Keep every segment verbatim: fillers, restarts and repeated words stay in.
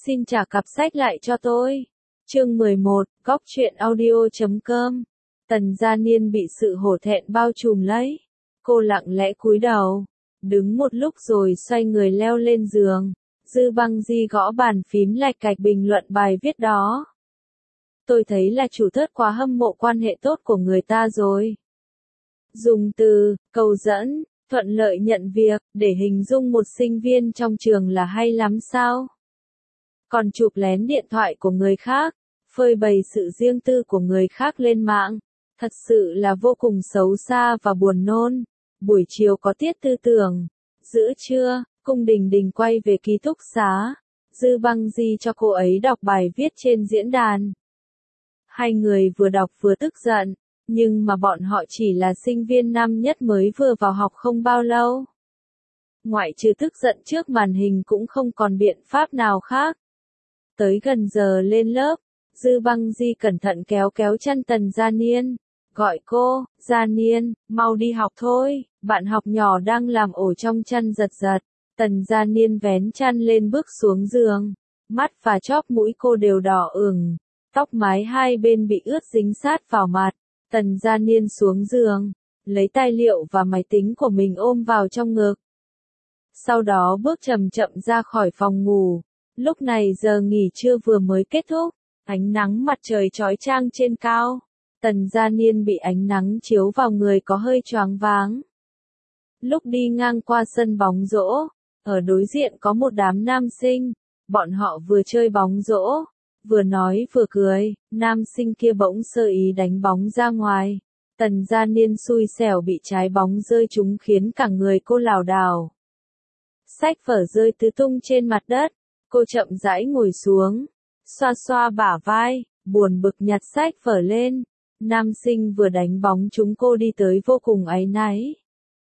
Xin trả cặp sách lại cho tôi. Chương mười một, Góc truyện audio chấm com. Tần Gia Niên bị sự hổ thẹn bao trùm lấy. Cô lặng lẽ cúi đầu, đứng một lúc rồi xoay người leo lên giường. Dư Băng Di gõ bàn phím lạch cạch bình luận bài viết đó. Tôi thấy là chủ thớt quá hâm mộ quan hệ tốt của người ta rồi. Dùng từ, cầu dẫn, thuận lợi nhận việc, để hình dung một sinh viên trong trường là hay lắm sao? Còn chụp lén điện thoại của người khác, phơi bày sự riêng tư của người khác lên mạng, thật sự là vô cùng xấu xa và buồn nôn. Buổi chiều có tiết tư tưởng, giữa trưa, Cung Đình Đình quay về ký túc xá, Dư Băng Di cho cô ấy đọc bài viết trên diễn đàn. Hai người vừa đọc vừa tức giận, nhưng mà bọn họ chỉ là sinh viên năm nhất mới vừa vào học không bao lâu. Ngoại trừ tức giận trước màn hình cũng không còn biện pháp nào khác. Tới gần giờ lên lớp, Dư Băng Di cẩn thận kéo kéo chân Tần Gia Niên, gọi cô, Gia Niên, mau đi học thôi, bạn học nhỏ đang làm ổ trong chân giật giật. Tần Gia Niên vén chăn lên bước xuống giường, mắt và chóp mũi cô đều đỏ ửng, tóc mái hai bên bị ướt dính sát vào mặt. Tần Gia Niên xuống giường, lấy tài liệu và máy tính của mình ôm vào trong ngực. Sau đó bước chậm chậm ra khỏi phòng ngủ. Lúc này giờ nghỉ trưa vừa mới kết thúc, ánh nắng mặt trời chói chang trên cao. Tần Gia Niên bị ánh nắng chiếu vào người có hơi choáng váng. Lúc đi ngang qua sân bóng rổ, ở đối diện có một đám nam sinh, bọn họ vừa chơi bóng rổ, vừa nói vừa cười, nam sinh kia bỗng sơ ý đánh bóng ra ngoài. Tần Gia Niên xui xẻo bị trái bóng rơi trúng khiến cả người cô lảo đảo. Sách vở rơi tứ tung trên mặt đất. Cô chậm rãi ngồi xuống, xoa xoa bả vai, buồn bực nhặt sách vở lên. Nam sinh vừa đánh bóng chúng cô đi tới vô cùng áy náy.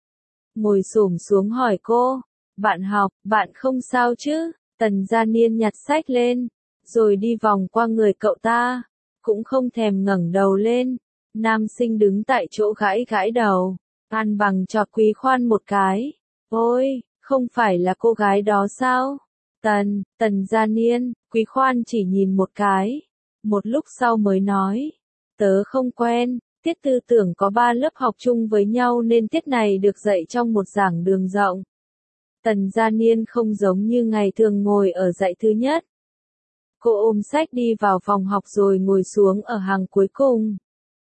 Ngồi xổm xuống hỏi cô, bạn học, bạn không sao chứ? Tần Gia Niên nhặt sách lên, rồi đi vòng qua người cậu ta, cũng không thèm ngẩng đầu lên. Nam sinh đứng tại chỗ gãi gãi đầu, ăn bằng chọc Quý Khoan một cái. Ôi, không phải là cô gái đó sao? Tần, Tần Gia Niên, Quý Khoan chỉ nhìn một cái, một lúc sau mới nói, tớ không quen, tiết tư tưởng có ba lớp học chung với nhau nên tiết này được dạy trong một giảng đường rộng. Tần Gia Niên không giống như ngày thường ngồi ở dãy thứ nhất. Cô ôm sách đi vào phòng học rồi ngồi xuống ở hàng cuối cùng.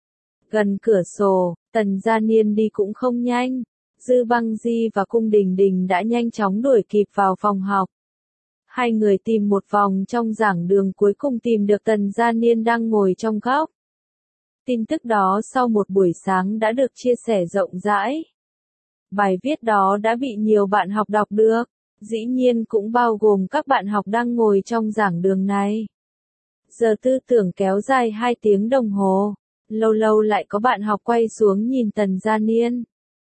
Gần cửa sổ, Tần Gia Niên đi cũng không nhanh, Dư Băng Di và Cung Đình Đình đã nhanh chóng đuổi kịp vào phòng học. Hai người tìm một vòng trong giảng đường cuối cùng tìm được Tần Gia Niên đang ngồi trong góc. Tin tức đó sau một buổi sáng đã được chia sẻ rộng rãi. Bài viết đó đã bị nhiều bạn học đọc được, dĩ nhiên cũng bao gồm các bạn học đang ngồi trong giảng đường này. Giờ tư tưởng kéo dài hai tiếng đồng hồ, lâu lâu lại có bạn học quay xuống nhìn Tần Gia Niên.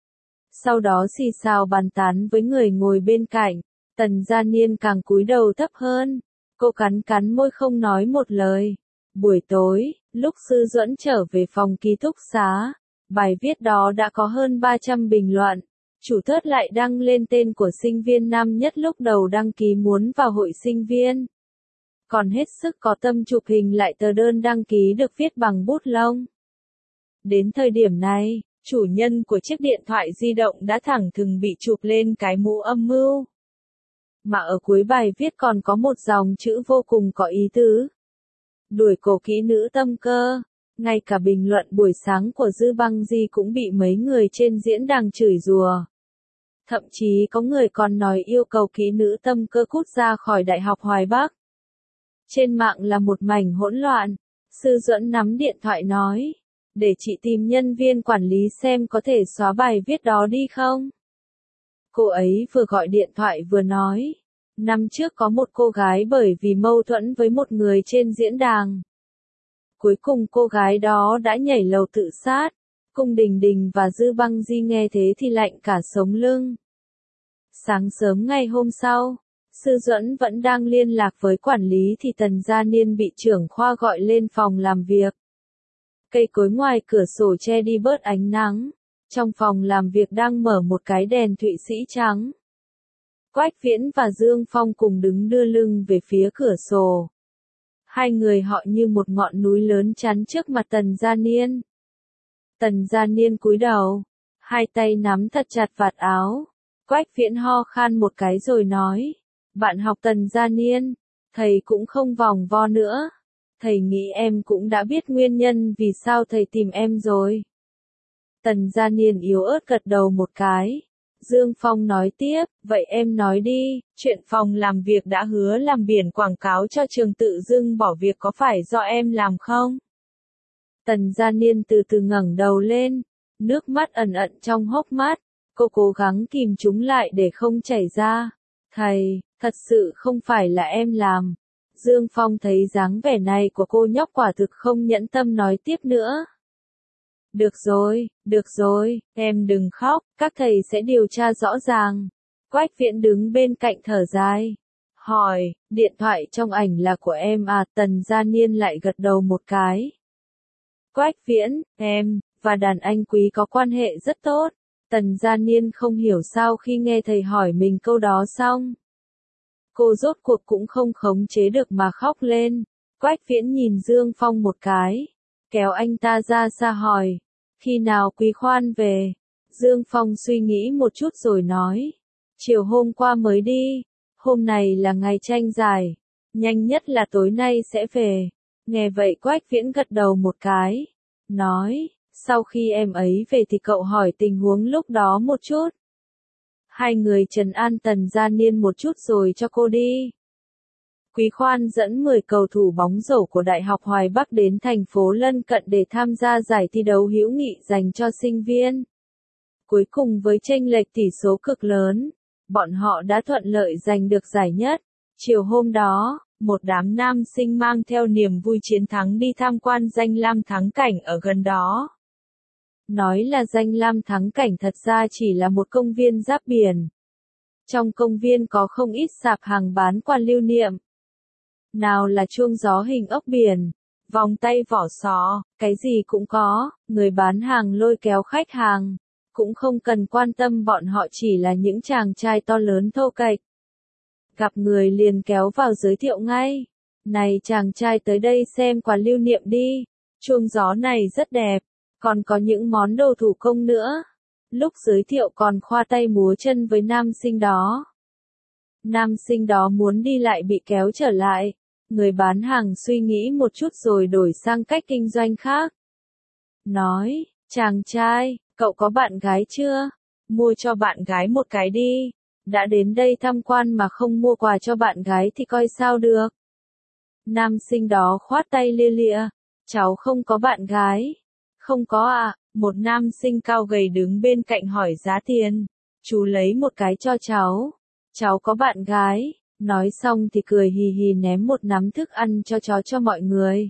Sau đó xì xào bàn tán với người ngồi bên cạnh. Tần Gia Niên càng cúi đầu thấp hơn, cô cắn cắn môi không nói một lời. Buổi tối, lúc Sư Duẫn trở về phòng ký túc xá, bài viết đó đã có hơn ba trăm bình luận. Chủ thớt lại đăng lên tên của sinh viên năm nhất lúc đầu đăng ký muốn vào hội sinh viên. Còn hết sức có tâm chụp hình lại tờ đơn đăng ký được viết bằng bút lông. Đến thời điểm này, chủ nhân của chiếc điện thoại di động đã thẳng thừng bị chụp lên cái mũ âm mưu. Mà ở cuối bài viết còn có một dòng chữ vô cùng có ý tứ. Đuổi cổ kỹ nữ tâm cơ. Ngay cả bình luận buổi sáng của Dư Băng Di cũng bị mấy người trên diễn đàn chửi rủa. Thậm chí có người còn nói yêu cầu kỹ nữ tâm cơ cút ra khỏi Đại học Hoài Bắc. Trên mạng là một mảnh hỗn loạn. Sư Duẫn nắm điện thoại nói, để chị tìm nhân viên quản lý xem có thể xóa bài viết đó đi không? Cô ấy vừa gọi điện thoại vừa nói, năm trước có một cô gái bởi vì mâu thuẫn với một người trên diễn đàn. Cuối cùng cô gái đó đã nhảy lầu tự sát. Cung Đình Đình và Dư Băng Di nghe thế thì lạnh cả sống lưng. Sáng sớm ngày hôm sau, Sư Duẫn vẫn đang liên lạc với quản lý thì Tần Gia Niên bị trưởng khoa gọi lên phòng làm việc. Cây cối ngoài cửa sổ che đi bớt ánh nắng. Trong phòng làm việc đang mở một cái đèn Thụy Sĩ trắng. Quách Viễn và Dương Phong cùng đứng đưa lưng về phía cửa sổ. Hai người họ như một ngọn núi lớn chắn trước mặt Tần Gia Niên. Tần Gia Niên cúi đầu, hai tay nắm thật chặt vạt áo. Quách Viễn ho khan một cái rồi nói, bạn học Tần Gia Niên, thầy cũng không vòng vo nữa. Thầy nghĩ em cũng đã biết nguyên nhân vì sao thầy tìm em rồi. Tần Gia Niên yếu ớt gật đầu một cái. Dương Phong nói tiếp, vậy em nói đi, chuyện phòng làm việc đã hứa làm biển quảng cáo cho trường tự dưng bỏ việc có phải do em làm không? Tần Gia Niên từ từ ngẩng đầu lên, nước mắt ẩn ẩn trong hốc mắt, cô cố gắng kìm chúng lại để không chảy ra. Thầy, thật sự không phải là em làm. Dương Phong thấy dáng vẻ này của cô nhóc quả thực không nhẫn tâm nói tiếp nữa. Được rồi, được rồi, em đừng khóc, các thầy sẽ điều tra rõ ràng. Quách Viễn đứng bên cạnh thở dài. Hỏi, điện thoại trong ảnh là của em à? Tần Gia Niên lại gật đầu một cái. Quách Viễn, em, và đàn anh Quý có quan hệ rất tốt. Tần Gia Niên không hiểu sao khi nghe thầy hỏi mình câu đó xong. Cô rốt cuộc cũng không khống chế được mà khóc lên. Quách Viễn nhìn Dương Phong một cái, kéo anh ta ra xa hỏi, khi nào Quý Khoan về? Dương Phong suy nghĩ một chút rồi nói, chiều hôm qua mới đi, hôm này là ngày tranh giải, nhanh nhất là tối nay sẽ về. Nghe vậy Quách Viễn gật đầu một cái, nói, sau khi em ấy về thì cậu hỏi tình huống lúc đó một chút. Hai người trấn an Tần Gia Niên một chút rồi cho cô đi. Quý Khoan dẫn mười cầu thủ bóng rổ của Đại học Hoài Bắc đến thành phố lân cận để tham gia giải thi đấu hữu nghị dành cho sinh viên. Cuối cùng với chênh lệch tỷ số cực lớn, bọn họ đã thuận lợi giành được giải nhất. Chiều hôm đó, một đám nam sinh mang theo niềm vui chiến thắng đi tham quan danh lam thắng cảnh ở gần đó. Nói là danh lam thắng cảnh thật ra chỉ là một công viên giáp biển. Trong công viên có không ít sạp hàng bán quà lưu niệm. Nào là chuông gió hình ốc biển, vòng tay vỏ sò, cái gì cũng có, người bán hàng lôi kéo khách hàng, cũng không cần quan tâm bọn họ chỉ là những chàng trai to lớn thô kệch. Gặp người liền kéo vào giới thiệu ngay, này chàng trai tới đây xem quà lưu niệm đi, chuông gió này rất đẹp, còn có những món đồ thủ công nữa. Lúc giới thiệu còn khoa tay múa chân với nam sinh đó. Nam sinh đó muốn đi lại bị kéo trở lại. Người bán hàng suy nghĩ một chút rồi đổi sang cách kinh doanh khác. Nói, chàng trai, cậu có bạn gái chưa? Mua cho bạn gái một cái đi. Đã đến đây tham quan mà không mua quà cho bạn gái thì coi sao được. Nam sinh đó khoát tay lia lịa. Cháu không có bạn gái. Không có à? Một nam sinh cao gầy đứng bên cạnh hỏi giá tiền. Chú lấy một cái cho cháu. Cháu có bạn gái. Nói xong thì cười hì hì ném một nắm thức ăn cho chó cho mọi người.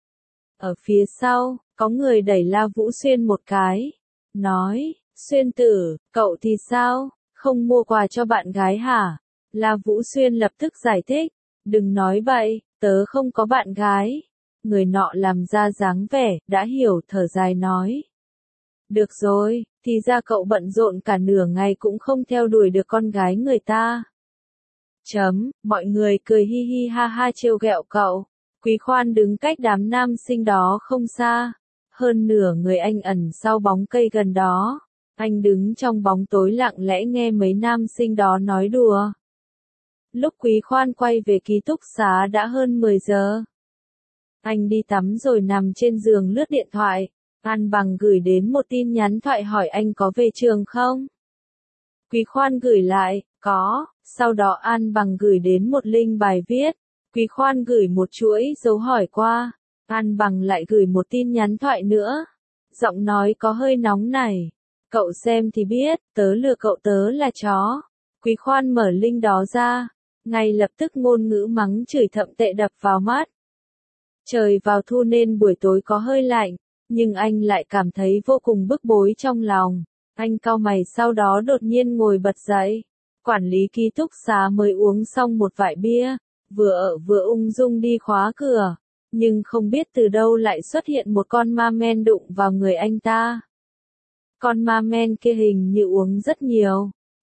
Ở phía sau, có người đẩy La Vũ Xuyên một cái. Nói, Xuyên tử, cậu thì sao? Không mua quà cho bạn gái hả? La Vũ Xuyên lập tức giải thích. Đừng nói bậy, tớ không có bạn gái. Người nọ làm ra dáng vẻ, đã hiểu thở dài nói. Được rồi, thì ra cậu bận rộn cả nửa ngày cũng không theo đuổi được con gái người ta. Chấm, mọi người cười hi hi ha ha trêu ghẹo cậu. Quý Khoan đứng cách đám nam sinh đó không xa. Hơn nửa người anh ẩn sau bóng cây gần đó. Anh đứng trong bóng tối lặng lẽ nghe mấy nam sinh đó nói đùa. Lúc Quý Khoan quay về ký túc xá đã hơn mười giờ. Anh đi tắm rồi nằm trên giường lướt điện thoại. An Bằng gửi đến một tin nhắn thoại hỏi anh có về trường không? Quý Khoan gửi lại, có. Sau đó An Bằng gửi đến một link bài viết. Quý Khoan gửi một chuỗi dấu hỏi qua. An Bằng lại gửi một tin nhắn thoại nữa. Giọng nói có hơi nóng này. Cậu xem thì biết, tớ lừa cậu tớ là chó. Quý Khoan mở link đó ra. Ngay lập tức ngôn ngữ mắng chửi thậm tệ đập vào mắt. Trời vào thu nên buổi tối có hơi lạnh. Nhưng anh lại cảm thấy vô cùng bức bối trong lòng. Anh cau mày sau đó đột nhiên ngồi bật dậy. Quản lý ký túc xá mới uống xong một vại bia, vừa ở vừa ung dung đi khóa cửa, nhưng không biết từ đâu lại xuất hiện một con ma men đụng vào người anh ta. Con ma men kia hình như uống rất nhiều,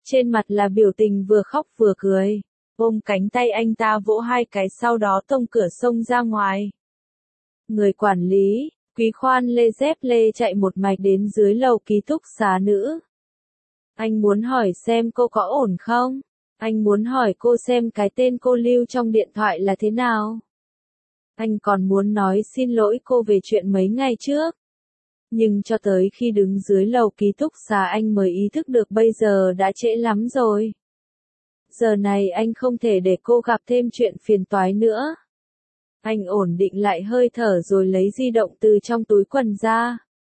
trên mặt là biểu tình vừa khóc vừa cười. Ôm cánh tay anh ta vỗ hai cái sau đó tông cửa xông ra ngoài. Người quản lý, Quý Khoan lê dép lê chạy một mạch đến dưới lầu ký túc xá nữ. Anh muốn hỏi xem cô có ổn không? Anh muốn hỏi cô xem cái tên cô lưu trong điện thoại là thế nào? Anh còn muốn nói xin lỗi cô về chuyện mấy ngày trước. Nhưng cho tới khi đứng dưới lầu ký túc xá anh mới ý thức được bây giờ đã trễ lắm rồi. Giờ này anh không thể để cô gặp thêm chuyện phiền toái nữa. Anh ổn định lại hơi thở rồi lấy di động từ trong túi quần ra.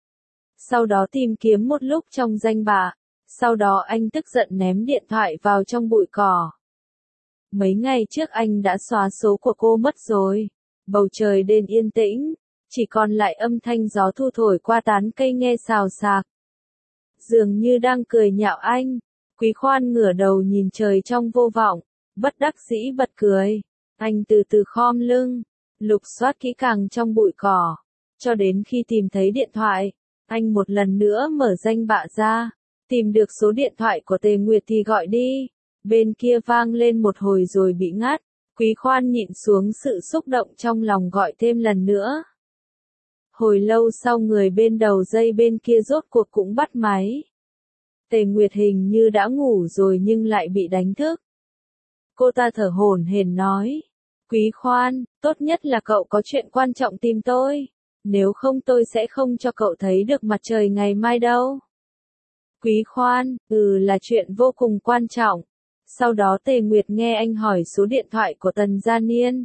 Sau đó tìm kiếm một lúc trong danh bạ. Sau đó anh tức giận ném điện thoại vào trong bụi cỏ. Mấy ngày trước anh đã xóa số của cô mất rồi. Bầu trời đêm yên tĩnh, chỉ còn lại âm thanh gió thu thổi qua tán cây nghe xào xạc. Dường như đang cười nhạo anh. Quý Khoan ngửa đầu nhìn trời trong vô vọng, bất đắc dĩ bật cười. Anh từ từ khom lưng, lục soát kỹ càng trong bụi cỏ, cho đến khi tìm thấy điện thoại. Anh một lần nữa mở danh bạ ra, tìm được số điện thoại của Tề Nguyệt thì gọi đi. Bên kia vang lên một hồi rồi bị ngắt. Quý Khoan nhịn xuống sự xúc động trong lòng gọi thêm lần nữa. Hồi lâu sau người bên đầu dây bên kia rốt cuộc cũng bắt máy. Tề Nguyệt hình như đã ngủ rồi nhưng lại bị đánh thức. Cô ta thở hổn hển nói. Quý Khoan, tốt nhất là cậu có chuyện quan trọng tìm tôi. Nếu không tôi sẽ không cho cậu thấy được mặt trời ngày mai đâu. Quý Khoan, ừ là chuyện vô cùng quan trọng. Sau đó Tề Nguyệt nghe anh hỏi số điện thoại của Tần Gia Niên.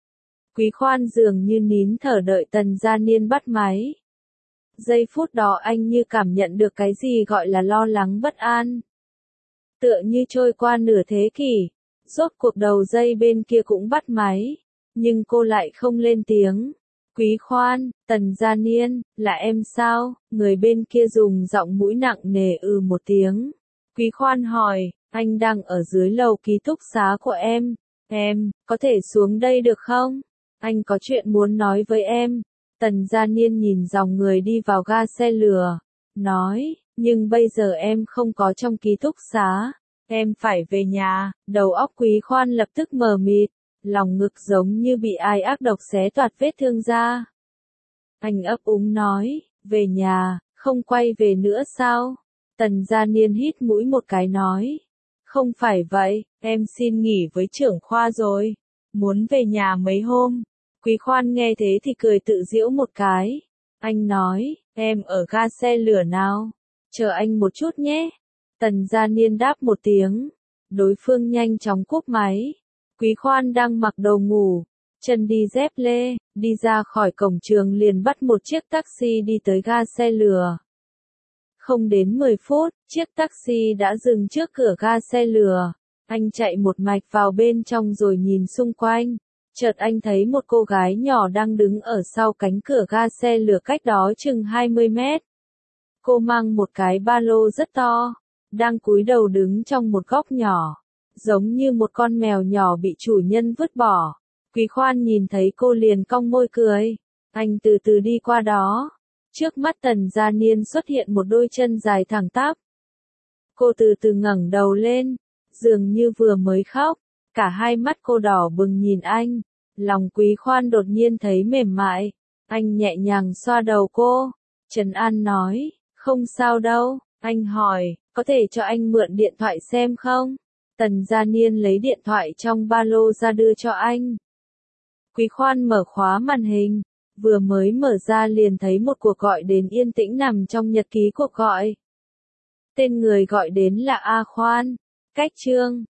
Quý Khoan dường như nín thở đợi Tần Gia Niên bắt máy. Giây phút đó anh như cảm nhận được cái gì gọi là lo lắng bất an. Tựa như trôi qua nửa thế kỷ, rốt cuộc đầu dây bên kia cũng bắt máy, nhưng cô lại không lên tiếng. Quý Khoan, Tần Gia Niên, là em sao? Người bên kia dùng giọng mũi nặng nề ừ một tiếng. Quý Khoan hỏi, anh đang ở dưới lầu ký túc xá của em. Em, có thể xuống đây được không? Anh có chuyện muốn nói với em. Tần Gia Niên nhìn dòng người đi vào ga xe lửa, nói, nhưng bây giờ em không có trong ký túc xá, em phải về nhà. Đầu óc Quý Khoan lập tức mờ mịt, lòng ngực giống như bị ai ác độc xé toạc vết thương ra. Anh ấp úng nói, về nhà, không quay về nữa sao? Tần Gia Niên hít mũi một cái nói, không phải vậy, em xin nghỉ với trưởng khoa rồi, muốn về nhà mấy hôm. Quý Khoan nghe thế thì cười tự giễu một cái. Anh nói, em ở ga xe lửa nào? Chờ anh một chút nhé. Tần Gia Niên đáp một tiếng. Đối phương nhanh chóng cúp máy. Quý Khoan đang mặc đồ ngủ, chân đi dép lê, đi ra khỏi cổng trường liền bắt một chiếc taxi đi tới ga xe lửa. Không đến mười phút, chiếc taxi đã dừng trước cửa ga xe lửa. Anh chạy một mạch vào bên trong rồi nhìn xung quanh. Chợt anh thấy một cô gái nhỏ đang đứng ở sau cánh cửa ga xe lửa cách đó chừng hai mươi mét. Cô mang một cái ba lô rất to, đang cúi đầu đứng trong một góc nhỏ, giống như một con mèo nhỏ bị chủ nhân vứt bỏ. Quý Khoan nhìn thấy cô liền cong môi cười. Anh từ từ đi qua đó. Trước mắt Tần Gia Niên xuất hiện một đôi chân dài thẳng tắp. Cô từ từ ngẩng đầu lên, dường như vừa mới khóc. Cả hai mắt cô đỏ bừng nhìn anh. Lòng Quý Khoan đột nhiên thấy mềm mại. Anh nhẹ nhàng xoa đầu cô. Trấn An nói, không sao đâu. Anh hỏi, có thể cho anh mượn điện thoại xem không? Tần Gia Niên lấy điện thoại trong ba lô ra đưa cho anh. Quý Khoan mở khóa màn hình. Vừa mới mở ra liền thấy một cuộc gọi đến yên tĩnh nằm trong nhật ký cuộc gọi. Tên người gọi đến là A Khoan. Cách chương